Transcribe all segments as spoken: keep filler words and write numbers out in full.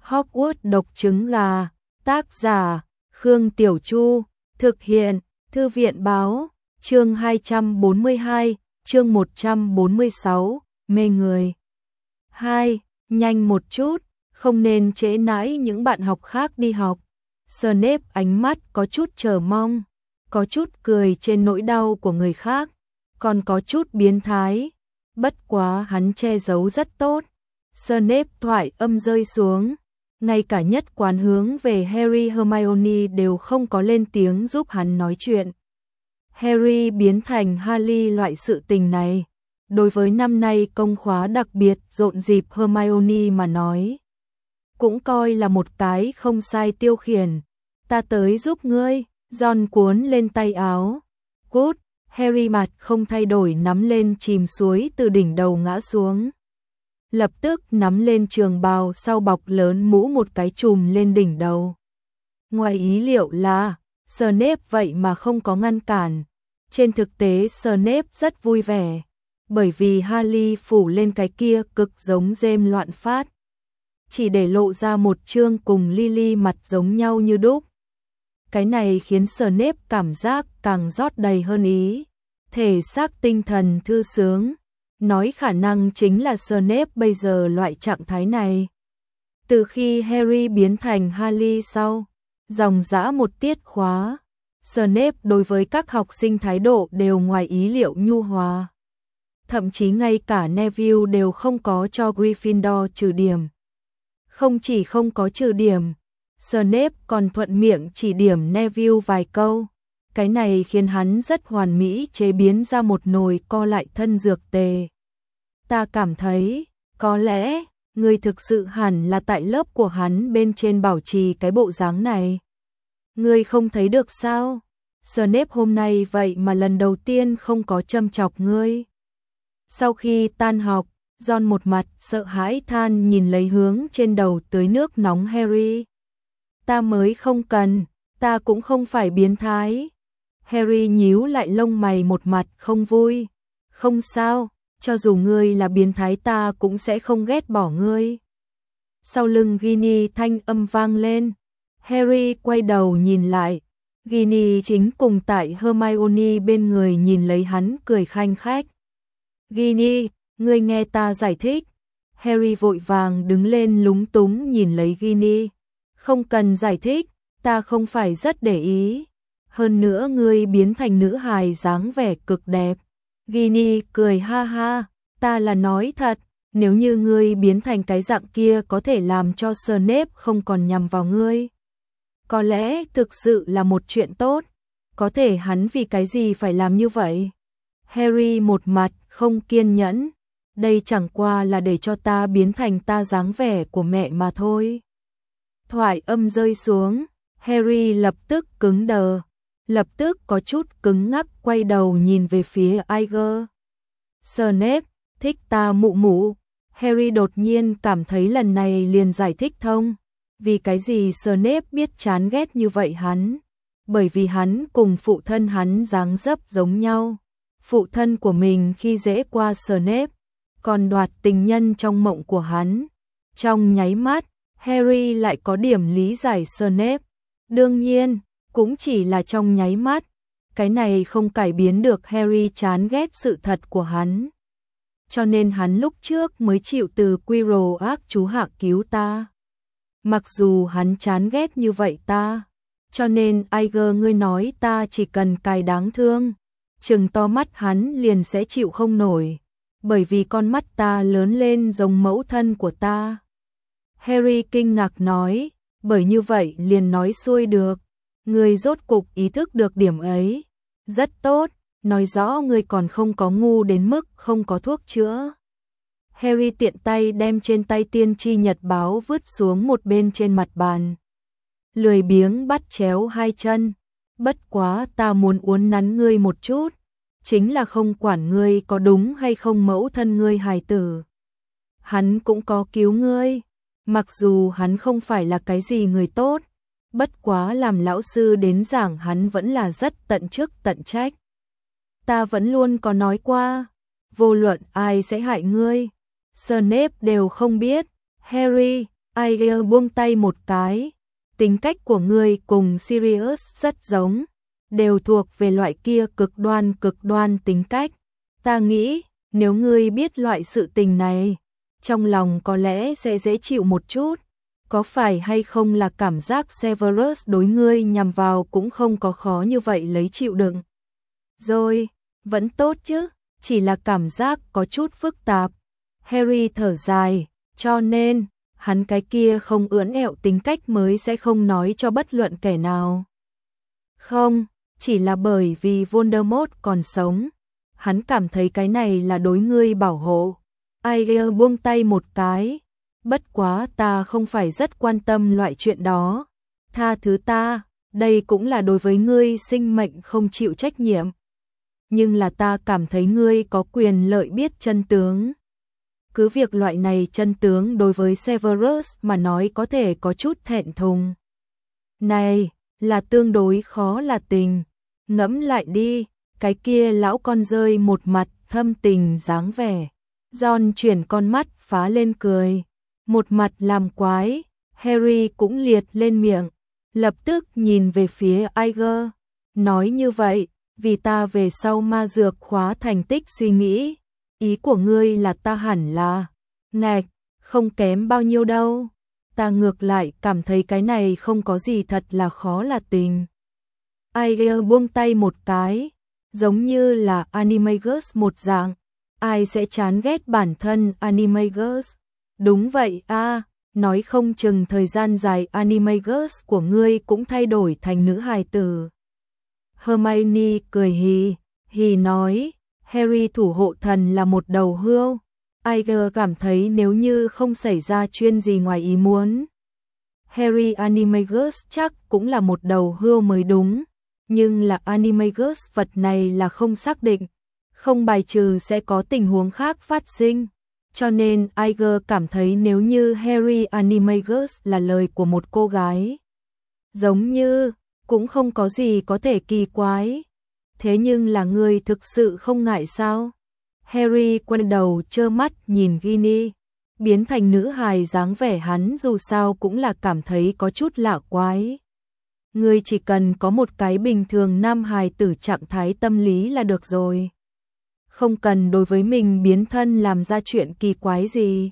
Hogwarts độc trứng gà, tác giả, Khương Tiểu Chu, thực hiện, Thư viện báo, chương hai trăm bốn mươi hai, chương một trăm bốn mươi sáu, mê người. hai. Nhanh một chút, không nên trễ nãi những bạn học khác đi học. Snape ánh mắt có chút chờ mong, có chút cười trên nỗi đau của người khác, còn có chút biến thái. Bất quá hắn che giấu rất tốt. Snape thoại âm rơi xuống, ngay cả nhất quán hướng về Harry Hermione đều không có lên tiếng giúp hắn nói chuyện. Harry biến thành Harry loại sự tình này, đối với năm nay công khóa đặc biệt rộn rịp Hermione mà nói, cũng coi là một cái không sai tiêu khiển. Ta tới giúp ngươi, Ron cuốn lên tay áo. Cút, Harry mặt không thay đổi nắm lên chìm suối từ đỉnh đầu ngã xuống. Lập tức nắm lên trường bào sau bọc lớn mũ một cái chùm lên đỉnh đầu. Ngoài ý liệu là, Snape vậy mà không có ngăn cản. Trên thực tế Snape rất vui vẻ, bởi vì Harry phủ lên cái kia cực giống Gem loạn phát, chỉ để lộ ra một trương cùng Lily mặt giống nhau như đúc. Cái này khiến Snape cảm giác càng rót đầy hơn ý, thể xác tinh thần thư sướng. Nói khả năng chính là Snape bây giờ loại trạng thái này. Từ khi Harry biến thành Harry sau, dòng dã một tiết khóa, Snape đối với các học sinh thái độ đều ngoài ý liệu nhu hòa. Thậm chí ngay cả Neville đều không có cho Gryffindor trừ điểm. Không chỉ không có trừ điểm, Snape còn thuận miệng chỉ điểm Neville vài câu. Cái này khiến hắn rất hoàn mỹ chế biến ra một nồi co lại thân dược tề. Ta cảm thấy, có lẽ, người thực sự hẳn là tại lớp của hắn bên trên bảo trì cái bộ dáng này. Ngươi không thấy được sao? Snape hôm nay vậy mà lần đầu tiên không có châm chọc ngươi. Sau khi tan học, Ron một mặt sợ hãi than nhìn lấy hướng trên đầu tưới nước nóng Harry. Ta mới không cần, ta cũng không phải biến thái. Harry nhíu lại lông mày một mặt không vui. Không sao, cho dù ngươi là biến thái ta cũng sẽ không ghét bỏ ngươi. Sau lưng Ginny thanh âm vang lên. Harry quay đầu nhìn lại. Ginny chính cùng tại Hermione bên người nhìn lấy hắn cười khanh khách. Ginny, ngươi nghe ta giải thích. Harry vội vàng đứng lên lúng túng nhìn lấy Ginny. Không cần giải thích, ta không phải rất để ý. Hơn nữa ngươi biến thành nữ hài dáng vẻ cực đẹp. Ginny cười ha ha, ta là nói thật, nếu như ngươi biến thành cái dạng kia có thể làm cho Snape không còn nhằm vào ngươi. Có lẽ thực sự là một chuyện tốt, có thể hắn vì cái gì phải làm như vậy? Harry một mặt không kiên nhẫn, đây chẳng qua là để cho ta biến thành ta dáng vẻ của mẹ mà thôi. Thoại âm rơi xuống, Harry lập tức cứng đờ. Lập tức có chút cứng ngắc quay đầu nhìn về phía Iger. Snape, thích ta mụ mụ. Harry đột nhiên cảm thấy lần này liền giải thích thông. Vì cái gì Snape biết chán ghét như vậy hắn? Bởi vì hắn cùng phụ thân hắn dáng dấp giống nhau. Phụ thân của mình khi dễ qua Snape, còn đoạt tình nhân trong mộng của hắn. Trong nháy mắt, Harry lại có điểm lý giải Snape. Đương nhiên, cũng chỉ là trong nháy mắt, cái này không cải biến được Harry chán ghét sự thật của hắn. Cho nên hắn lúc trước mới chịu từ Quirrell ác chú hạ cứu ta. Mặc dù hắn chán ghét như vậy ta, cho nên Iger ngươi nói ta chỉ cần cài đáng thương, chừng to mắt hắn liền sẽ chịu không nổi, bởi vì con mắt ta lớn lên giống mẫu thân của ta. Harry kinh ngạc nói, bởi như vậy liền nói xuôi được. Ngươi rốt cục ý thức được điểm ấy. Rất tốt, nói rõ ngươi còn không có ngu đến mức không có thuốc chữa. Harry tiện tay đem trên tay tiên tri nhật báo vứt xuống một bên trên mặt bàn. Lười biếng bắt chéo hai chân. Bất quá ta muốn uốn nắn ngươi một chút. Chính là không quản ngươi có đúng hay không mẫu thân ngươi hài tử. Hắn cũng có cứu ngươi. Mặc dù hắn không phải là cái gì người tốt. Bất quá làm lão sư đến giảng hắn vẫn là rất tận chức tận trách. Ta vẫn luôn có nói qua, vô luận ai sẽ hại ngươi, Snape đều không biết. Harry, Iger buông tay một cái. Tính cách của ngươi cùng Sirius rất giống, đều thuộc về loại kia cực đoan cực đoan tính cách. Ta nghĩ, nếu ngươi biết loại sự tình này, trong lòng có lẽ sẽ dễ chịu một chút. Có phải hay không là cảm giác Severus đối ngươi nhằm vào cũng không có khó như vậy lấy chịu đựng. Rồi, vẫn tốt chứ, chỉ là cảm giác có chút phức tạp. Harry thở dài, cho nên, hắn cái kia không ưỡn ẹo tính cách mới sẽ không nói cho bất luận kẻ nào. Không, chỉ là bởi vì Voldemort còn sống. Hắn cảm thấy cái này là đối ngươi bảo hộ. Iger buông tay một cái. Bất quá ta không phải rất quan tâm loại chuyện đó. Tha thứ ta, đây cũng là đối với ngươi sinh mệnh không chịu trách nhiệm. Nhưng là ta cảm thấy ngươi có quyền lợi biết chân tướng. Cứ việc loại này chân tướng đối với Severus mà nói có thể có chút thẹn thùng. Này, là tương đối khó là tình. Ngẫm lại đi, cái kia lão con rơi một mặt thâm tình dáng vẻ. Ron chuyển con mắt phá lên cười. Một mặt làm quái, Harry cũng liệt lên miệng. Lập tức nhìn về phía Iger. Nói như vậy, vì ta về sau ma dược khóa thành tích suy nghĩ. Ý của ngươi là ta hẳn là, ngạch, không kém bao nhiêu đâu. Ta ngược lại cảm thấy cái này không có gì thật là khó là tình. Iger buông tay một cái, giống như là Animagus một dạng. Ai sẽ chán ghét bản thân Animagus? Đúng vậy a, à, nói không chừng thời gian dài Animagus của ngươi cũng thay đổi thành nữ hài tử. Hermione cười hì, hì nói. Harry thủ hộ thần là một đầu hươu. Iger cảm thấy nếu như không xảy ra chuyện gì ngoài ý muốn, Harry Animagus chắc cũng là một đầu hươu mới đúng. Nhưng là Animagus vật này là không xác định, không bài trừ sẽ có tình huống khác phát sinh. Cho nên Iger cảm thấy nếu như Harry Animagus là lời của một cô gái, giống như, cũng không có gì có thể kỳ quái. Thế nhưng là ngươi thực sự không ngại sao? Harry quay đầu trơ mắt nhìn Ginny, biến thành nữ hài dáng vẻ hắn dù sao cũng là cảm thấy có chút lạ quái. Ngươi chỉ cần có một cái bình thường nam hài tử trạng thái tâm lý là được rồi. Không cần đối với mình biến thân làm ra chuyện kỳ quái gì.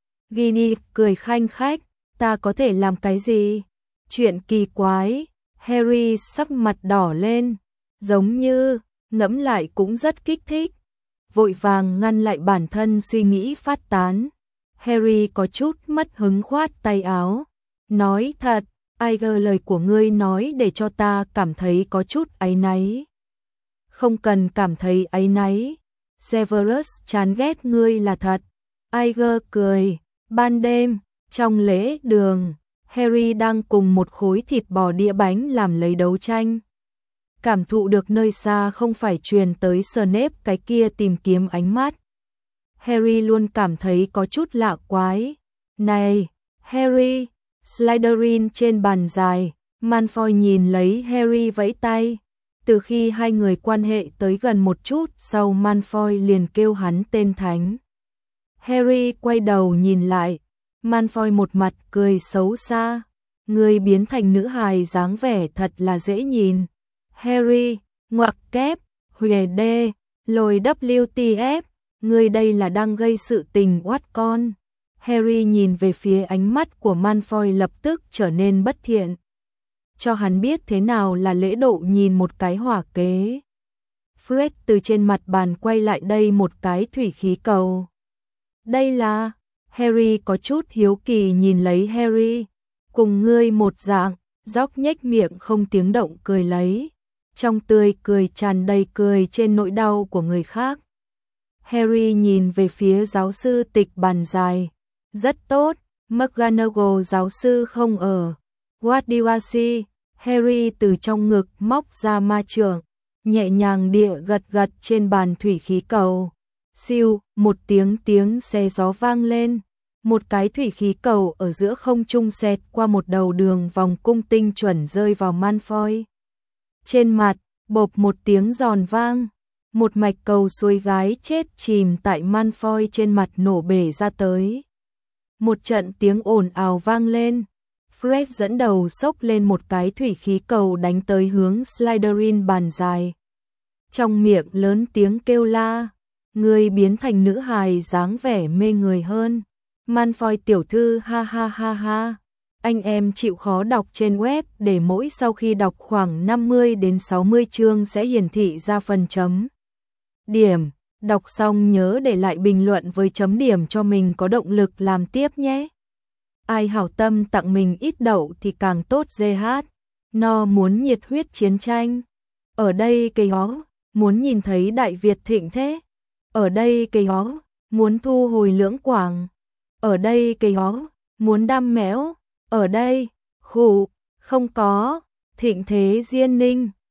Ginny cười khanh khách, ta có thể làm cái gì? Chuyện kỳ quái, Harry sắc mặt đỏ lên. Giống như, ngẫm lại cũng rất kích thích. Vội vàng ngăn lại bản thân suy nghĩ phát tán. Harry có chút mất hứng khoát tay áo. Nói thật, Iger lời của ngươi nói để cho ta cảm thấy có chút áy náy. Không cần cảm thấy áy náy. Severus chán ghét ngươi là thật. Iger cười. Ban đêm, trong lễ đường, Harry đang cùng một khối thịt bò đĩa bánh làm lấy đấu tranh. Cảm thụ được nơi xa không phải truyền tới Snape cái kia tìm kiếm ánh mắt. Harry luôn cảm thấy có chút lạ quái. Này, Harry, Slytherin trên bàn dài, Malfoy nhìn lấy Harry vẫy tay. Từ khi hai người quan hệ tới gần một chút sau Malfoy liền kêu hắn tên thánh. Harry quay đầu nhìn lại, Malfoy một mặt cười xấu xa. Người biến thành nữ hài dáng vẻ thật là dễ nhìn. Harry, ngoặc kép, huề đê, lồi W T F, người đây là đang gây sự tình oát con. Harry nhìn về phía ánh mắt của Malfoy lập tức trở nên bất thiện. Cho hắn biết thế nào là lễ độ nhìn một cái hỏa kế. Fred từ trên mặt bàn quay lại đây một cái thủy khí cầu. Đây là... Harry có chút hiếu kỳ nhìn lấy Harry. Cùng ngươi một dạng, dốc nhếch miệng không tiếng động cười lấy. Trong tươi cười tràn đầy cười trên nỗi đau của người khác. Harry nhìn về phía giáo sư tịch bàn dài. Rất tốt, McGonagall giáo sư không ở. What do I see? Harry từ trong ngực móc ra ma trượng, nhẹ nhàng địa gật gật trên bàn thủy khí cầu. Siêu, một tiếng tiếng xe gió vang lên. Một cái thủy khí cầu ở giữa không trung xẹt qua một đầu đường vòng cung tinh chuẩn rơi vào Malfoy. Trên mặt, bộp một tiếng giòn vang. Một mạch cầu suối gái chết chìm tại Malfoy trên mặt nổ bể ra tới. Một trận tiếng ồn ào vang lên. Fred dẫn đầu xốc lên một cái thủy khí cầu đánh tới hướng Slytherin bàn dài. Trong miệng lớn tiếng kêu la, người biến thành nữ hài dáng vẻ mê người hơn. Malfoy tiểu thư ha ha ha ha. Anh em chịu khó đọc trên web để mỗi sau khi đọc khoảng năm mươi đến sáu mươi chương sẽ hiển thị ra phần chấm điểm. Đọc xong nhớ để lại bình luận với chấm điểm cho mình có động lực làm tiếp nhé. Ai hảo tâm tặng mình ít đậu thì càng tốt giê hát. No muốn nhiệt huyết chiến tranh. Ở đây cây hó, muốn nhìn thấy Đại Việt thịnh thế. Ở đây cây hó, muốn thu hồi Lưỡng Quảng. Ở đây cây hó, muốn đam méo. Ở đây, khủ, không có, thịnh thế Diên Ninh.